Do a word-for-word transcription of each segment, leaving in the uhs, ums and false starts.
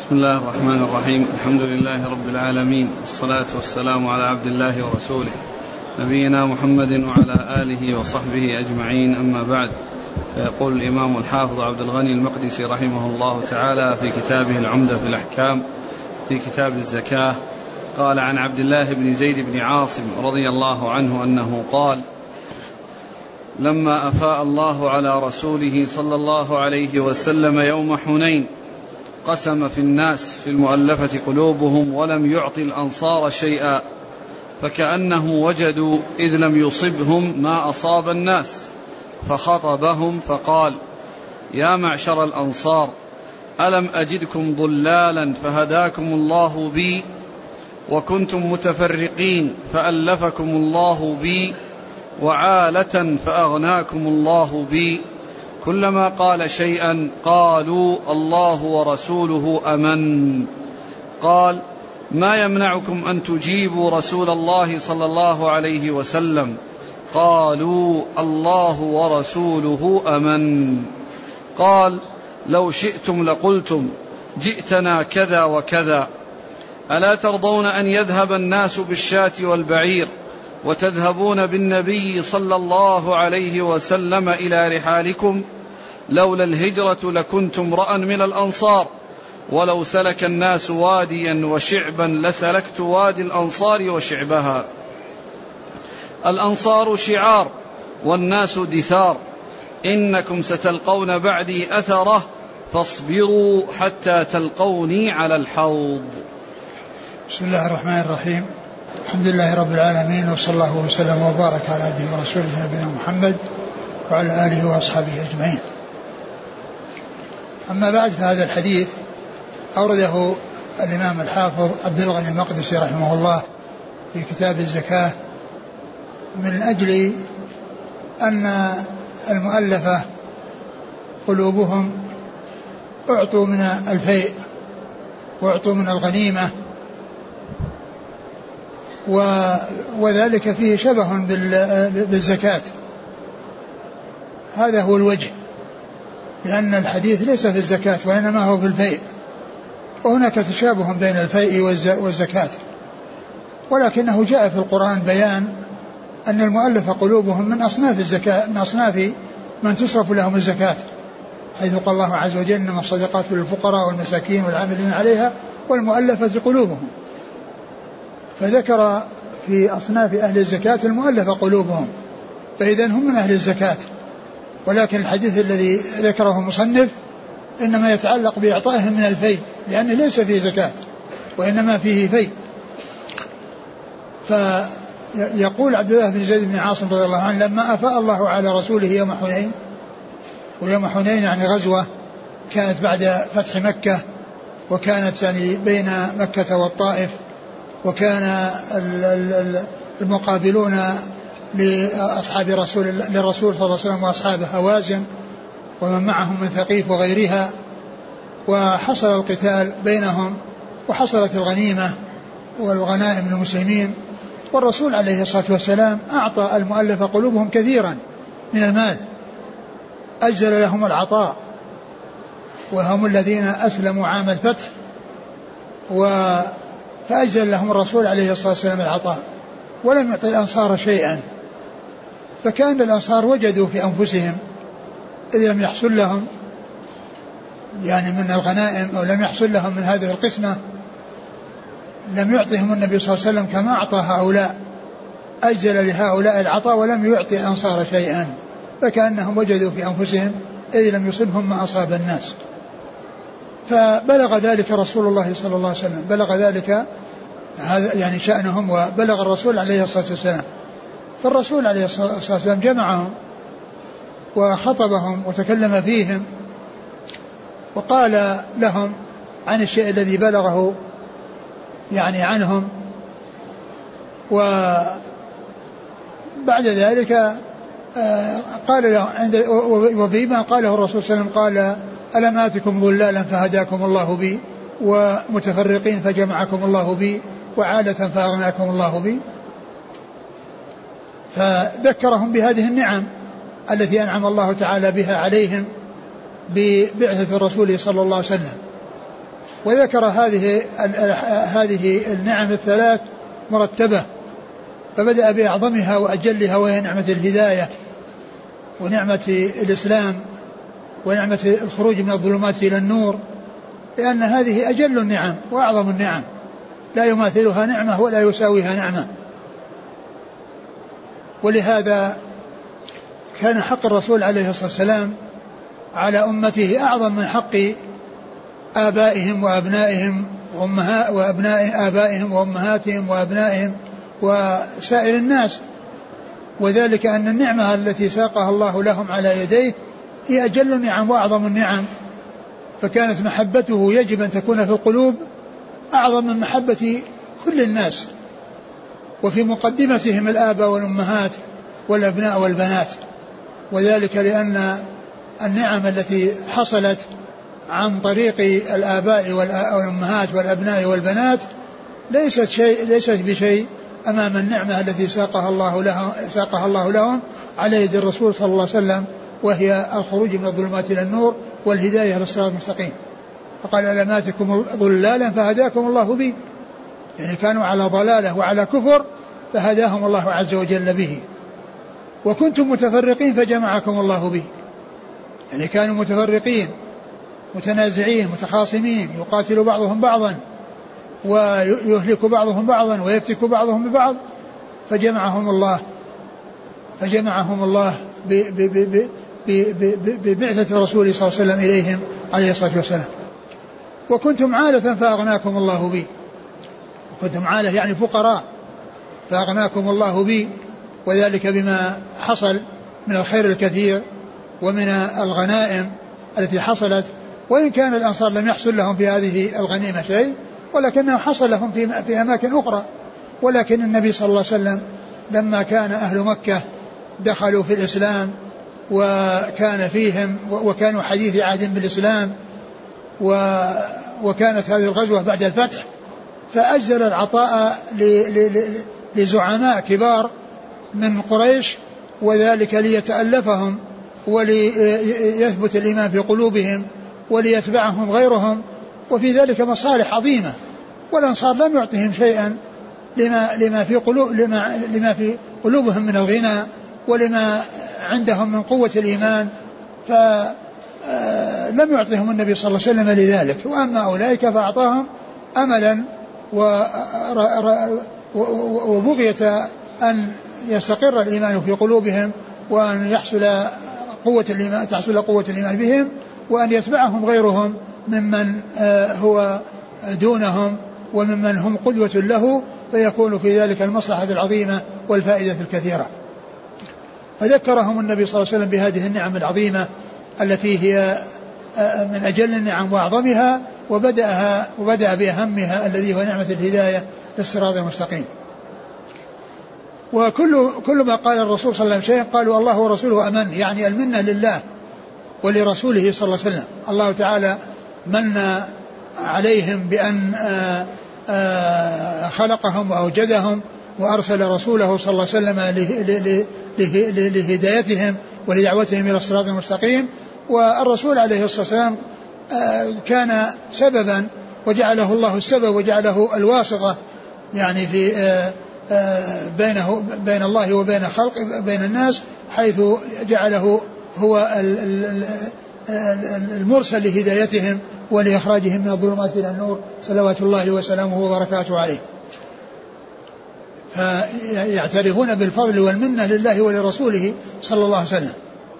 بسم الله الرحمن الرحيم. الحمد لله رب العالمين، والصلاة والسلام على عبد الله ورسوله نبينا محمد وعلى آله وصحبه أجمعين، أما بعد. فيقول الإمام الحافظ عبد الغني المقدسي رحمه الله تعالى في كتابه العمدة في الأحكام في كتاب الزكاة، قال عن عبد الله بن زيد بن عاصم رضي الله عنه أنه قال: لما أفاء الله على رسوله صلى الله عليه وسلم يوم حنين قسم في الناس في المؤلفة قلوبهم ولم يعط الأنصار شيئا، فكأنه وجدوا إذ لم يصبهم ما أصاب الناس، فخطبهم فقال: يا معشر الأنصار، ألم أجدكم ضلالا فهداكم الله بي، وكنتم متفرقين فألفكم الله بي، وعالة فأغناكم الله بي. كلما قال شيئا قالوا الله ورسوله أمن. قال: ما يمنعكم أن تجيبوا رسول الله صلى الله عليه وسلم؟ قالوا الله ورسوله أمن. قال: لو شئتم لقلتم جئتنا كذا وكذا. ألا ترضون أن يذهب الناس بالشاة والبعير وتذهبون بالنبي صلى الله عليه وسلم إلى رحالكم؟ لولا الهجرة لكنت امرأ من الأنصار، ولو سلك الناس واديا وشعبا لسلكت وادي الأنصار وشعبها. الأنصار شعار والناس دثار، إنكم ستلقون بعدي أثره، فاصبروا حتى تلقوني على الحوض. بسم الله الرحمن الرحيم. الحمد لله رب العالمين، وصلى الله وسلم وبارك على عبده ورسوله نبينا محمد وعلى آله وأصحابه أجمعين. أما بعد، فهذا الحديث أورده الإمام الحافظ عبد الغني المقدسي رحمه الله في كتاب الزكاة من أجل أن المؤلفة قلوبهم أعطوا من الفيء وأعطوا من الغنيمة، وذلك فيه شبه بالزكاة. هذا هو الوجه، لأن الحديث ليس في الزكاة وإنما هو في الفيء، وهناك تشابه بين الفيء والزكاة، ولكنه جاء في القرآن بيان أن المؤلف قلوبهم من أصناف الزكاة، من أصناف من تصرف لهم الزكاة، حيث قال الله عز وجل: إنما الصدقات للفقراء والمساكين والعاملين عليها والمؤلفة قلوبهم. فذكر في أصناف أهل الزكاة المؤلفة قلوبهم، فإذا هم من أهل الزكاة. ولكن الحديث الذي ذكره المصنف إنما يتعلق بإعطائهم من الفيء، لأنه ليس فيه زكاة وإنما فيه فيء. فيقول عبد الله بن زيد بن عاصم رضي الله عنه: لما أفاء الله على رسوله يوم حنين، ويوم حنين يعني غزوة كانت بعد فتح مكة، وكانت يعني بين مكة والطائف، وكان المقابلون لأصحاب رسول للرسول صلى الله عليه وسلم وأصحابه هوازن ومن معهم من ثقيف وغيرها، وحصل القتال بينهم، وحصلت الغنيمة والغنائم للمسلمين، والرسول عليه الصلاة والسلام أعطى المؤلف قلوبهم كثيرا من المال، أجزل لهم العطاء، وهم الذين أسلموا عام الفتح، فأجزل لهم الرسول عليه الصلاة والسلام العطاء، ولم يعطي الأنصار شيئا. فكان الأنصار وجدوا في أنفسهم إذ لم يحصل لهم يعني من الغنائم، أو لم يحصل لهم من هذه القسمة، لم يعطيهم النبي صلى الله عليه وسلم كما أعطى هؤلاء، أجل لهؤلاء العطاء ولم يعطي الأنصار شيئا، فكأنهم وجدوا في أنفسهم إذ لم يصبهم ما أصاب الناس. فبلغ ذلك رسول الله صلى الله عليه وسلم، بلغ ذلك هذا يعني شأنهم، وبلغ الرسول عليه الصلاة والسلام. فالرسول عليه الصلاة والسلام جمعهم وخطبهم وتكلم فيهم، وقال لهم عن الشيء الذي بلغه يعني عنهم. وبعد ذلك قال له عند وفيما قاله الرسول صلى الله عليه وسلم قال: ألم آتكم ضلالا فهداكم الله بي، ومتفرقين فجمعكم الله بي، وعالة فأغناكم الله بي. فذكرهم بهذه النعم التي أنعم الله تعالى بها عليهم ببعثة الرسول صلى الله عليه وسلم. وذكر هذه هذه النعم الثلاث مرتبة، فبدأ بأعظمها وأجلها وهي نعمة الهداية ونعمة الإسلام ونعمة الخروج من الظلمات إلى النور، لأن هذه أجل النعم وأعظم النعم، لا يماثلها نعمة ولا يساويها نعمة. ولهذا كان حق الرسول عليه الصلاة والسلام على أمته أعظم من حق آبائهم وأبنائهم وأمهات وأبناء آبائهم وأمهاتهم وأبنائهم وسائر الناس، وذلك أن النعمة التي ساقها الله لهم على يديه هي أجل النعم وأعظم النعم، فكانت محبته يجب أن تكون في القلوب أعظم من محبة كل الناس، وفي مقدمتهم الآباء والأمهات والأبناء والبنات، وذلك لأن النعم التي حصلت عن طريق الآباء والأمهات والأبناء والبنات ليست شيء ليست بشيء أمام النعمة التي ساقها الله لهم ساقها الله لهم على يد الرسول صلى الله عليه وسلم، وهي الخروج من الظلمات إلى النور والهداية إلى الصراط المستقيم. فقال ألماتكم ضلالا فهداكم الله به، يعني كانوا على ضلالة وعلى كفر فهداهم الله عز وجل به. وكنتم متفرقين فجمعكم الله به، يعني كانوا متفرقين متنازعين متخاصمين يقاتل بعضهم بعضا ويهلك بعضهم بعضا ويفتك بعضهم ببعض، فجمعهم الله فجمعهم الله ببعثة رسوله صلى الله عليه وسلم إليهم عليه الصلاة والسلام. وكنتم عالة فأغناكم الله بي، وكنتم عالة يعني فقراء فأغناكم الله بي، وذلك بما حصل من الخير الكثير ومن الغنائم التي حصلت، وإن كان الأنصار لم يحصل لهم في هذه الغنيمة شيء ولكنه حصل لهم في, في أماكن أخرى. ولكن النبي صلى الله عليه وسلم لما كان أهل مكة دخلوا في الإسلام وكان فيهم وكانوا حديث عهد بالإسلام وكانت هذه الغزوة بعد الفتح، فأجزل العطاء لزعماء كبار من قريش، وذلك ليتألفهم وليثبت الإيمان في قلوبهم وليتبعهم غيرهم، وفي ذلك مصالح عظيمة. والأنصار لم يعطهم شيئا لما, لما, في قلوب لما, لما في قلوبهم من الغنى ولما عندهم من قوة الإيمان، فلم يعطهم النبي صلى الله عليه وسلم لذلك. وأما أولئك فأعطاهم أملا وبغية أن يستقر الإيمان في قلوبهم وأن يحصل قوة الإيمان تحصل قوة الإيمان بهم، وأن يتبعهم غيرهم ممن هو دونهم وممن هم قدوة له، فيكون في ذلك المصلحة العظيمة والفائدة الكثيرة. فذكرهم النبي صلى الله عليه وسلم بهذه النعم العظيمة التي هي من أجل النعم وأعظمها، وبدأها وبدأ بأهمها الذي هو نعمة الهداية للصراط المستقيم. وكل كل ما قال الرسول صلى الله عليه وسلم قالوا الله ورسوله أمن، يعني المنة لله ولرسوله صلى الله عليه وسلم. الله تعالى من عليهم بأن خلقهم وأوجدهم وأرسل رسوله صلى الله عليه وسلم لهدايتهم ولدعوتهم إلى الصراط المستقيم. والرسول عليه الصلاة والسلام كان سببا وجعله الله السبب وجعله الواسطة يعني في بينه بين الله وبين خلق بين الناس، حيث جعله هو المرسل لهدايتهم ولإخراجهم من الظلمات إلى النور صلوات الله وسلامه وبركاته عليه. فيعترفون بالفضل والمنة لله ولرسوله صلى الله عليه وسلم.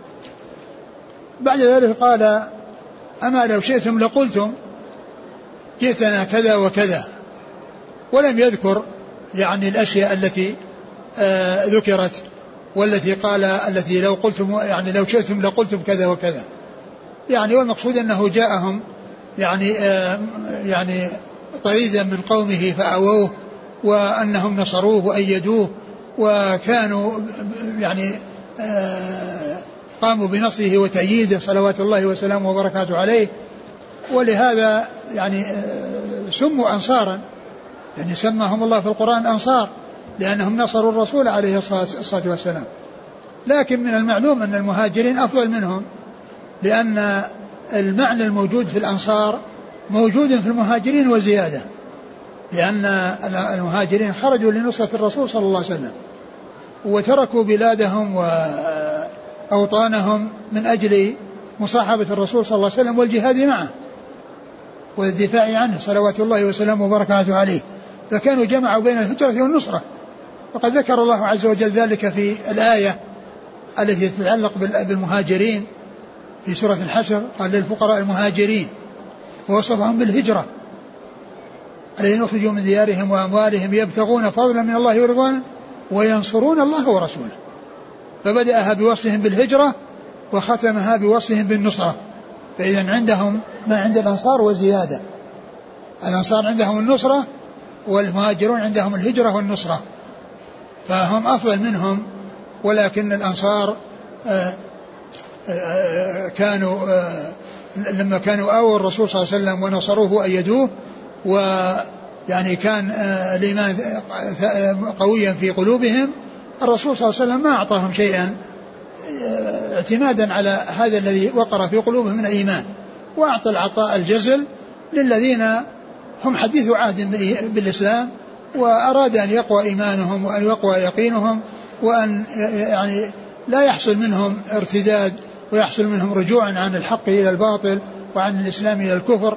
بعد ذلك قال أما لو شئتم لقلتم جئتنا كذا وكذا، ولم يذكر يعني الأشياء التي آه ذكرت والتي قال التي لو قلتم يعني لو شئتم لقلتم كذا وكذا، يعني والمقصود أنه جاءهم يعني آه يعني طريدا من قومه فأووه، وأنهم نصروه وأيدوه وكانوا يعني آه قاموا بنصره وتأييده صلوات الله وسلامه وبركاته عليه. ولهذا يعني آه سموا أنصارا، يعني سماهم الله في القرآن أنصار لأنهم نصروا الرسول عليه الصلاة والسلام. لكن من المعلوم أن المهاجرين أفضل منهم، لأن المعنى الموجود في الأنصار موجود في المهاجرين وزيادة، لأن المهاجرين خرجوا لنصرة الرسول صلى الله عليه وسلم وتركوا بلادهم وأوطانهم من أجل مصاحبة الرسول صلى الله عليه وسلم والجهاد معه والدفاع عنه صلوات الله وسلامه وبركاته عليه، فكانوا جمعوا بين الهجرة والنصرة. وقد ذكر الله عز وجل ذلك في الآية التي تتعلق بالمهاجرين في سورة الحشر، قال للفقراء المهاجرين ووصفهم بالهجرة الذين أخرجوا من ديارهم وأموالهم يبتغون فضلا من الله ورضوانه وينصرون الله ورسوله، فبدأها بوصفهم بالهجرة وختمها بوصفهم بالنصرة. فإذا عندهم ما عند الأنصار وزيادة، الأنصار عندهم النصرة والمهاجرون عندهم الهجرة والنصرة، فهم أفضل منهم. ولكن الأنصار آآ آآ كانوا آآ لما كانوا آووا الرسول صلى الله عليه وسلم ونصروه وأيدوه، ويعني كان الإيمان قويا في قلوبهم، الرسول صلى الله عليه وسلم ما أعطاهم شيئا اعتمادا على هذا الذي وقر في قلوبهم من الإيمان، وأعطى العطاء الجزل للذين هم حديث عهد بالإسلام وأراد أن يقوى إيمانهم وأن يقوى يقينهم وأن يعني لا يحصل منهم ارتداد ويحصل منهم رجوعا عن الحق إلى الباطل وعن الإسلام إلى الكفر،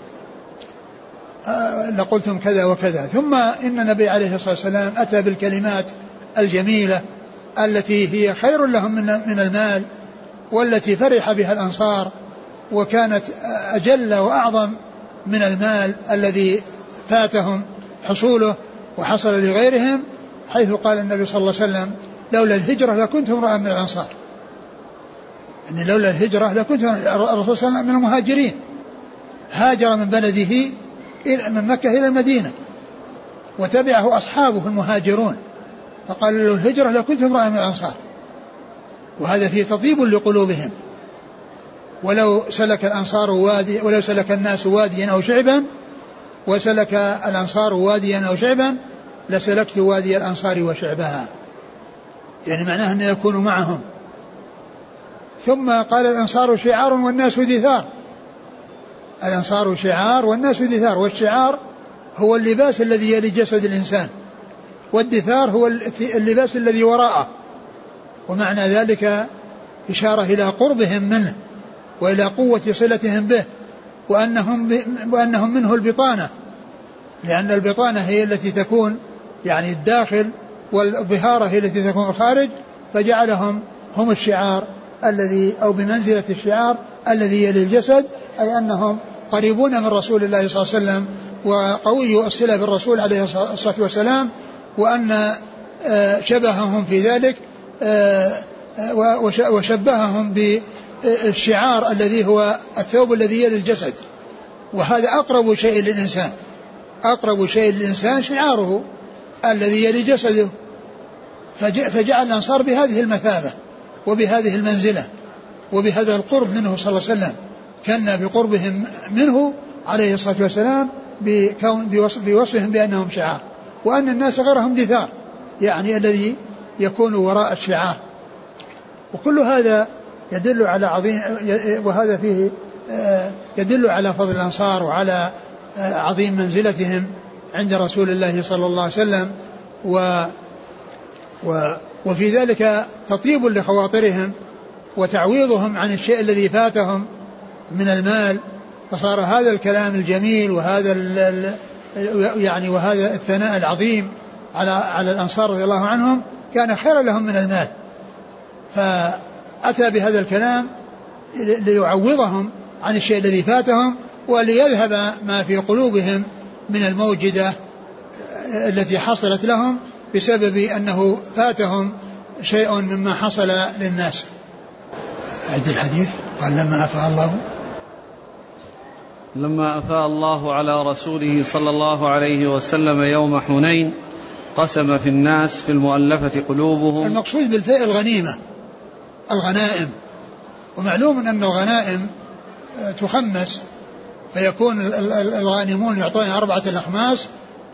لقلتم كذا وكذا. ثم إن النبي عليه الصلاة والسلام أتى بالكلمات الجميلة التي هي خير لهم من المال والتي فرح بها الأنصار، وكانت أجل وأعظم من المال الذي فاتهم حصوله وحصل لغيرهم، حيث قال النبي صلى الله عليه وسلم لولا الهجرة لكنت امرأ من الأنصار، يعني لولا الهجرة لكنت الرسول صلى الله عليه وسلم من المهاجرين، هاجر من بلده من مكة إلى المدينة وتبعه أصحابه المهاجرون، فقال له الهجرة لكنت امرأ من الأنصار، وهذا فيه تطيب لقلوبهم. ولو سلك الأنصار وادي ولو سلك الناس واديا أو شعبا وسلك الأنصار واديا أو شعبا لسلكت وادي الأنصار وشعبها، يعني معناه أن يكونوا معهم. ثم قال الأنصار شعار والناس دثار، الأنصار شعار والناس دثار، والشعار هو اللباس الذي يلي جسد الإنسان، والدثار هو اللباس الذي وراءه، ومعنى ذلك إشارة إلى قربهم منه وإلى قوة صلتهم به، وأنهم, وأنهم منه البطانة، لأن البطانة هي التي تكون يعني الداخل والظهارة هي التي تكون الخارج، فجعلهم هم الشعار الذي أو بمنزلة الشعار الذي يلي الجسد، أي أنهم قريبون من رسول الله صلى الله عليه وسلم وقوي الصلة بالرسول عليه الصلاة والسلام، وأن شبههم في ذلك وشبههم بالشعار الذي هو الثوب الذي يلي الجسد، وهذا أقرب شيء للإنسان، أقرب شيء للإنسان شعاره الذي يلي جسده، فجعل الأنصار بهذه المثابة وبهذه المنزلة وبهذا القرب منه صلى الله عليه وسلم، كان بقربهم منه عليه الصلاة والسلام بوصفهم بأنهم شعار، وأن الناس غيرهم دثار، يعني الذي يكون وراء الشعار. وكل هذا يدل على عظيم، وهذا فيه يدل على فضل الأنصار وعلى عظيم منزلتهم عند رسول الله صلى الله عليه وسلم، و وفي ذلك تطيب لخواطرهم وتعويضهم عن الشيء الذي فاتهم من المال، فصار هذا الكلام الجميل وهذا يعني وهذا الثناء العظيم على على الأنصار رضي الله عنهم كان خيرا لهم من المال، فأتى بهذا الكلام ليعوضهم عن الشيء الذي فاتهم وليذهب ما في قلوبهم من الموجدة التي حصلت لهم بسبب أنه فاتهم شيء مما حصل للناس. عد الحديث. قال لما أفاء الله لما أفاء الله على رسوله صلى الله عليه وسلم يوم حنين قسم في الناس في المؤلفة قلوبهم. المقصود بالفئة الغنيمة الغنائم، ومعلوم أن الغنائم تخمس، فيكون الغانمون يعطون أربعة الأخماس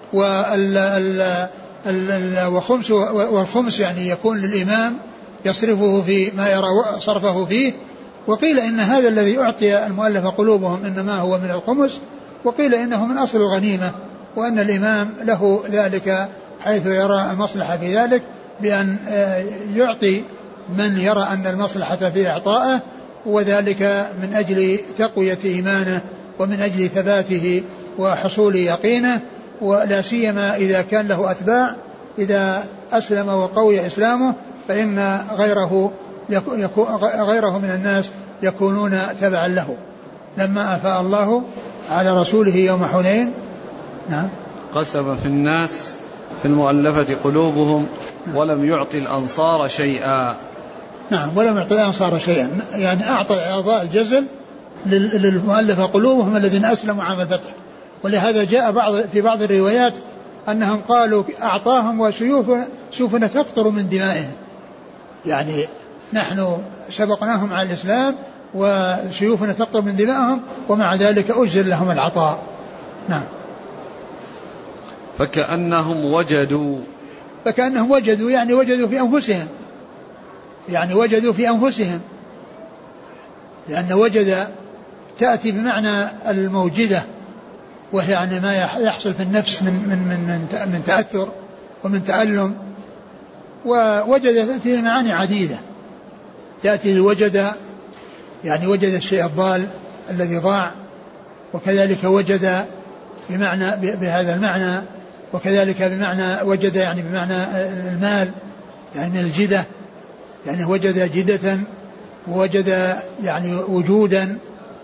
والخمس والخمس يعني يكون للإمام يصرفه في ما يرى صرفه فيه. وقيل إن هذا الذي أعطي المؤلف قلوبهم إنما هو من الخمس، وقيل إنه من أصل الغنيمة، وأن الإمام له ذلك حيث يرى المصلحة في ذلك بأن يعطي من يرى أن المصلحة في إعطائه، وذلك من أجل تقوية إيمانه ومن أجل ثباته وحصول يقينه، ولا سيما إذا كان له أتباع. إذا أسلم وقوي إسلامه فإن غيره غيره من الناس يكونون تبعا له. لما أفاء الله على رسوله يوم حنين نعم قسم في الناس في المؤلفة قلوبهم ولم يعطي الأنصار شيئا. نعم ولم يعطي الأنصار شيئا، يعني أعطى إعطاء الجزل للمؤلفة قلوبهم الذين أسلموا عام الفتح. ولهذا جاء بعض في بعض الروايات أنهم قالوا أعطاهم وسيوفنا تقطر من دمائهم، يعني نحن سبقناهم على الإسلام وسيوفنا تقطر من دمائهم ومع ذلك أجزل لهم العطاء. نعم. فكأنهم وجدوا فكأنهم وجدوا يعني وجدوا في أنفسهم، يعني وجدوا في أنفسهم، لأن وجد تأتي بمعنى الموجدة، وهي يعني ما يحصل في النفس من من من من تأثر ومن تألم. ووجد تأتي معاني عديدة، تأتي وجد يعني وجد الشيء الضال الذي ضاع، وكذلك وجد بمعنى بهذا المعنى، وكذلك بمعنى وجد يعني بمعنى المال يعني من الجدة، يعني وجد جدة ووجد يعني وجودا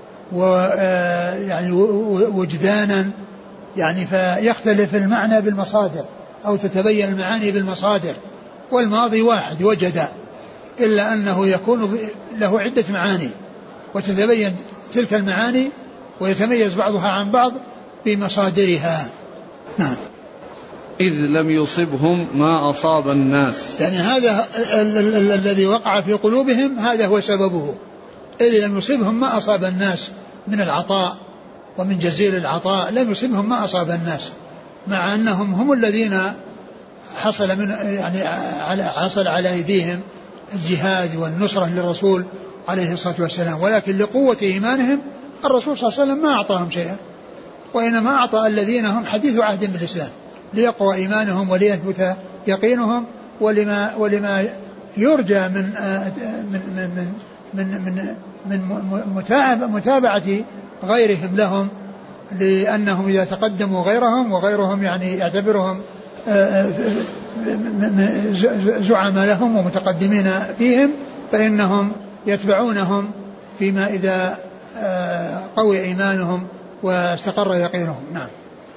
ويعني وجدانا، يعني فيختلف المعنى بالمصادر أو تتبين المعاني بالمصادر. والماضي واحد وجد، إلا أنه يكون له عدة معاني وتتبين تلك المعاني ويتميز بعضها عن بعض بمصادرها. نعم. إذ لم يصبهم ما أصاب الناس، يعني هذا الذي وقع في قلوبهم هذا هو سببه. إذ لم يصبهم ما أصاب الناس من العطاء ومن جزيل العطاء، لم يصبهم ما أصاب الناس، مع أنهم هم الذين حصل من يعني حصل على أيديهم الجهاد والنصرة للرسول عليه الصلاة والسلام، ولكن لقوة إيمانهم الرسول صلى الله عليه وسلم ما أعطاهم شيئا، وإنما أعطى الذين هم حديث عهد بالإسلام ليقوى إيمانهم وليثبت يقينهم، ولما ولما يرجى من من من من من, من متابعة غيرهم لهم، لأنهم إذا تقدموا غيرهم وغيرهم يعني يعتبرهم زعما لهم ومتقدمين فيهم، فإنهم يتبعونهم فيما إذا قوي إيمانهم واستقر يقينهم. نعم.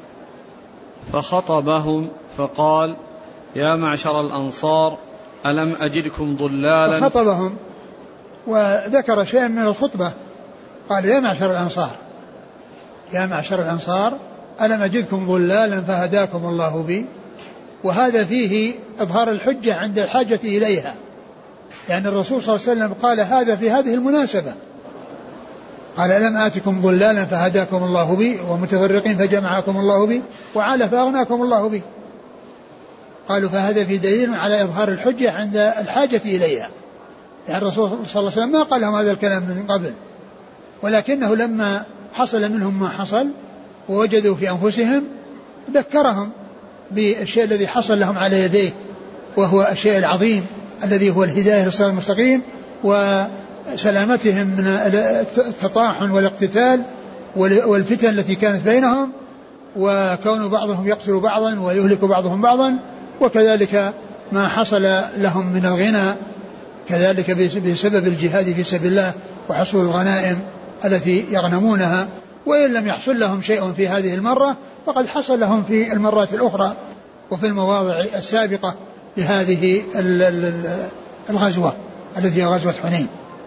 فخطبهم فقال يا معشر الأنصار ألم أجدكم ضلالا. فخطبهم وذكر شيئا من الخطبة، قال يا معشر الأنصار يا معشر الأنصار ألم أجدكم ضلالا فهداكم الله بي. وهذا فيه إظهار الحجة عند الحاجة إليها، لأن الرسول صلى الله عليه وسلم قال هذا في هذه المناسبة، قال ألم آتكم ضلالا فهداكم الله بي ومتفرقين فجمعكم الله بي وعال فأغناكم الله بي. قالوا فهذا في دليل على إظهار الحجة عند الحاجة إليها، يعني الرسول صلى الله عليه وسلم ما قال لهم هذا الكلام من قبل، ولكنه لما حصل منهم ما حصل ووجدوا في أنفسهم ذكرهم بالشيء الذي حصل لهم على يديه، وهو الشيء العظيم الذي هو الهداية للصراط المستقيم وسلامتهم من التطاحن والاقتتال والفتن التي كانت بينهم، وكون بعضهم يقتل بعضا ويهلك بعضهم بعضا، وكذلك ما حصل لهم من الغنى كذلك بسبب الجهاد في سبيل الله وحصول الغنائم التي يغنمونها. وإن لم يحصل لهم شيء في هذه المرة فقد حصل لهم في المرات الأخرى وفي المواضع السابقة لهذه الغزوة التي هي غزوة حنين.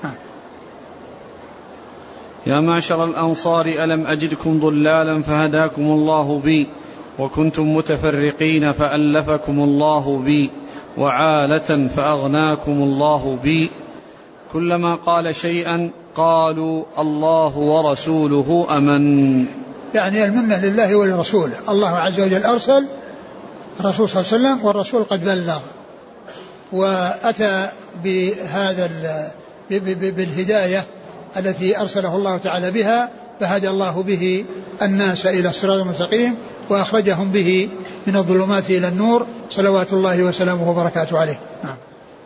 يا معشر الأنصار ألم أجدكم ضلالا فهداكم الله بي وكنتم متفرقين فألفكم الله بي وعالة فأغناكم الله بي. كلما قال شيئا قالوا الله ورسوله أمن. يعني المنة لله ولرسوله، الله عز وجل أرسل الرسول صلى الله عليه وسلم والرسول قد بلغ وأتى بهذا بالهداية التي أرسله الله تعالى بها فهدى الله به الناس إلى الصراط المستقيم وأخرجهم به من الظلمات إلى النور صلوات الله وسلامه وبركاته عليه. نعم.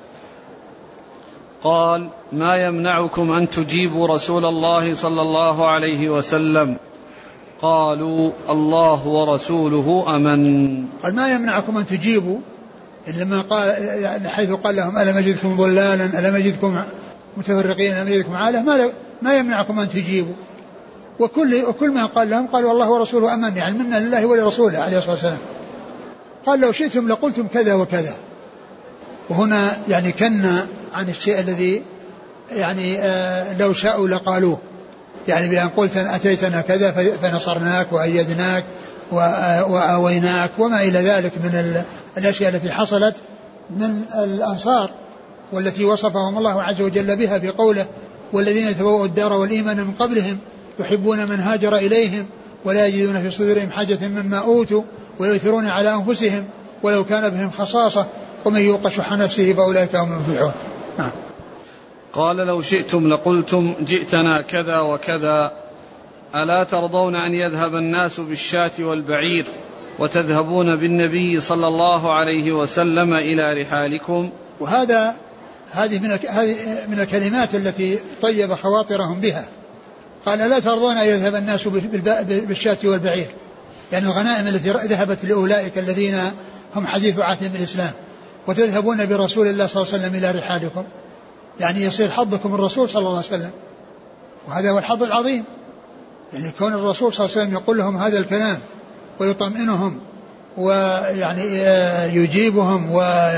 قال: ما يمنعكم أن تجيبوا رسول الله صلى الله عليه وسلم؟ قالوا: الله ورسوله أمن. قال: ما يمنعكم أن تجيبوا، لما قال حيث قال لهم ألم أجدكم ضلالا ألم أجدكم متفرقين ألم أجدكم عالة، ما, ما يمنعكم أن تجيبوا. وكل, وكل ما قال لهم قالوا الله ورسوله أمن، يعني منا لله ولرسوله عليه الصلاة والسلام. قال: لو شئتم لقلتم كذا وكذا. وهنا يعني كنا عن الشيء الذي يعني آه لو شاءوا لقالوه، يعني بأن قلت أتيتنا كذا فنصرناك وأيدناك وآويناك وما إلى ذلك من الأشياء التي حصلت من الأنصار والتي وصفهم الله عز وجل بها بقوله: والذين تبوأوا الدار والإيمان من قبلهم يحبون من هاجر إليهم ولا يجدون في صدورهم حاجة مما أوتوا ويؤثرون على أنفسهم ولو كان بهم خصاصة ومن يوق شح نفسه فأولئك هم المفلحون. نعم. قال: لو شئتم لقلتم جئتنا كذا وكذا، ألا ترضون أن يذهب الناس بالشاة والبعير وتذهبون بالنبي صلى الله عليه وسلم إلى رحالكم؟ وهذا هذه من من الكلمات التي طيب خواطرهم بها. قال: لا ترضون أن يذهب الناس بالشاة والبعير، يعني الغنائم التي ذهبت لأولئك الذين هم حديث عهد بالإسلام، وتذهبون برسول الله صلى الله عليه وسلم إلى رحالكم، يعني يصير حظكم الرسول صلى الله عليه وسلم، وهذا هو الحظ العظيم. يعني كون الرسول صلى الله عليه وسلم يقول لهم هذا الكلام ويطمئنهم ويعني يجيبهم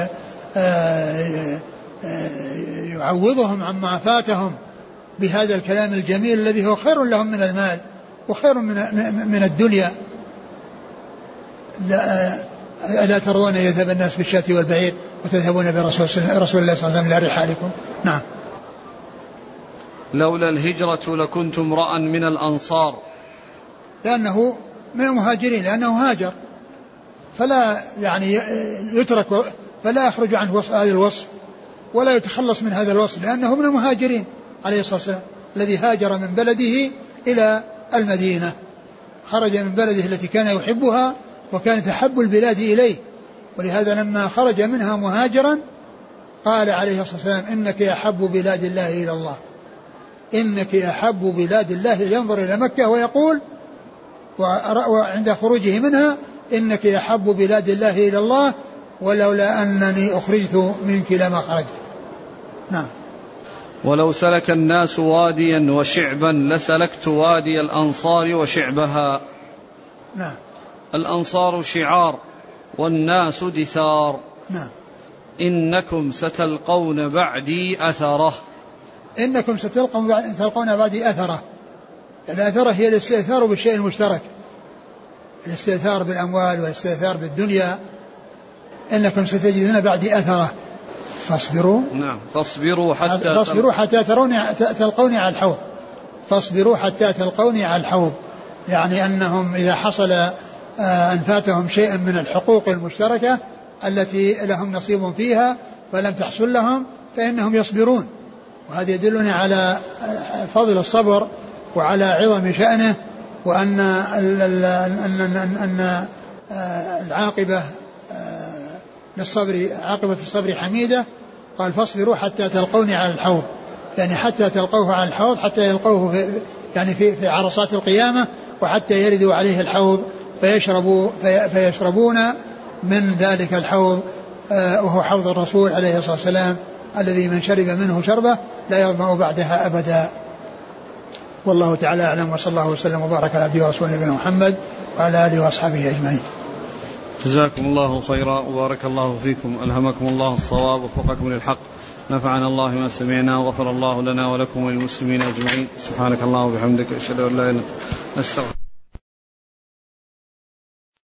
ويعوضهم عما فاتهم بهذا الكلام الجميل الذي هو خير لهم من المال وخير من من الدنيا. ألا ترضون يذهب الناس بالشاة والبعير وتذهبون برسول الله صلى الله عليه وسلم إلى رحالكم؟ نعم. لولا الهجرة لكنت امرأ من الأنصار، لأنه من المهاجرين، لأنه هاجر فلا يعني يترك فلا يخرج عن هذا الوصف ولا يتخلص من هذا الوصف، لأنه من المهاجرين عليه الصلاة والسلام الذي هاجر من بلده إلى المدينة، خرج من بلده التي كان يحبها وكانت أحب البلاد إليه، ولهذا لما خرج منها مهاجرا قال عليه الصلاة والسلام: إنك أحب بلاد الله إلى الله، إنك أحب بلاد الله. ينظر إلى مكة ويقول وعند خروجه منها: إنك أحب بلاد الله إلى الله، ولولا أنني أخرجت منك لما خرجت. نعم. ولو سلك الناس واديا وشعبا لسلكت وادي الأنصار وشعبها. نعم. الأنصار شعار والناس دثار. نعم. إنكم ستلقون بعدي أثره. إنكم ستلقون بعدي أثره. الأثرة هي الاستئثار بالشيء المشترك، الاستئثار بالأموال والاستئثار بالدنيا. إنكم ستجدون بعدي أثره فاصبروا. نعم. فاصبروا حتى فاصبروا حتى تروني تلقوني على الحوض. فاصبروا حتى تلقوني على الحوض، يعني أنهم إذا حصل أن فاتهم شيئا من الحقوق المشتركة التي لهم نصيب فيها فلم تحصل لهم فإنهم يصبرون. وهذا يدلنا على فضل الصبر وعلى عظم شأنه، وأن أن العاقبة للصبر عاقبة الصبر حميدة. قال: فاصبروا حتى تلقوني على الحوض، يعني حتى تلقوه على الحوض، حتى يلقوه في يعني في, في عرصات القيامة، وحتى يردوا عليه الحوض فيشربوا في فيشربون من ذلك الحوض، وهو حوض الرسول عليه الصلاة والسلام الذي من شرب منه شربة لا يظمأ بعدها أبدا. والله تعالى أعلم، وصلى الله وسلم وبارك على عبده ورسوله نبينا محمد وعلى آله وأصحابه أجمعين. جزاكم الله خيرا وبارك الله فيكم، ألهمكم الله الصواب ووفقكم للحق، نفعنا الله ما سمعنا وغفر الله لنا ولكم وللمسلمين أجمعين. سبحانك اللهم وبحمدك أشهد أن لا إله إلا أنت أستغفرك.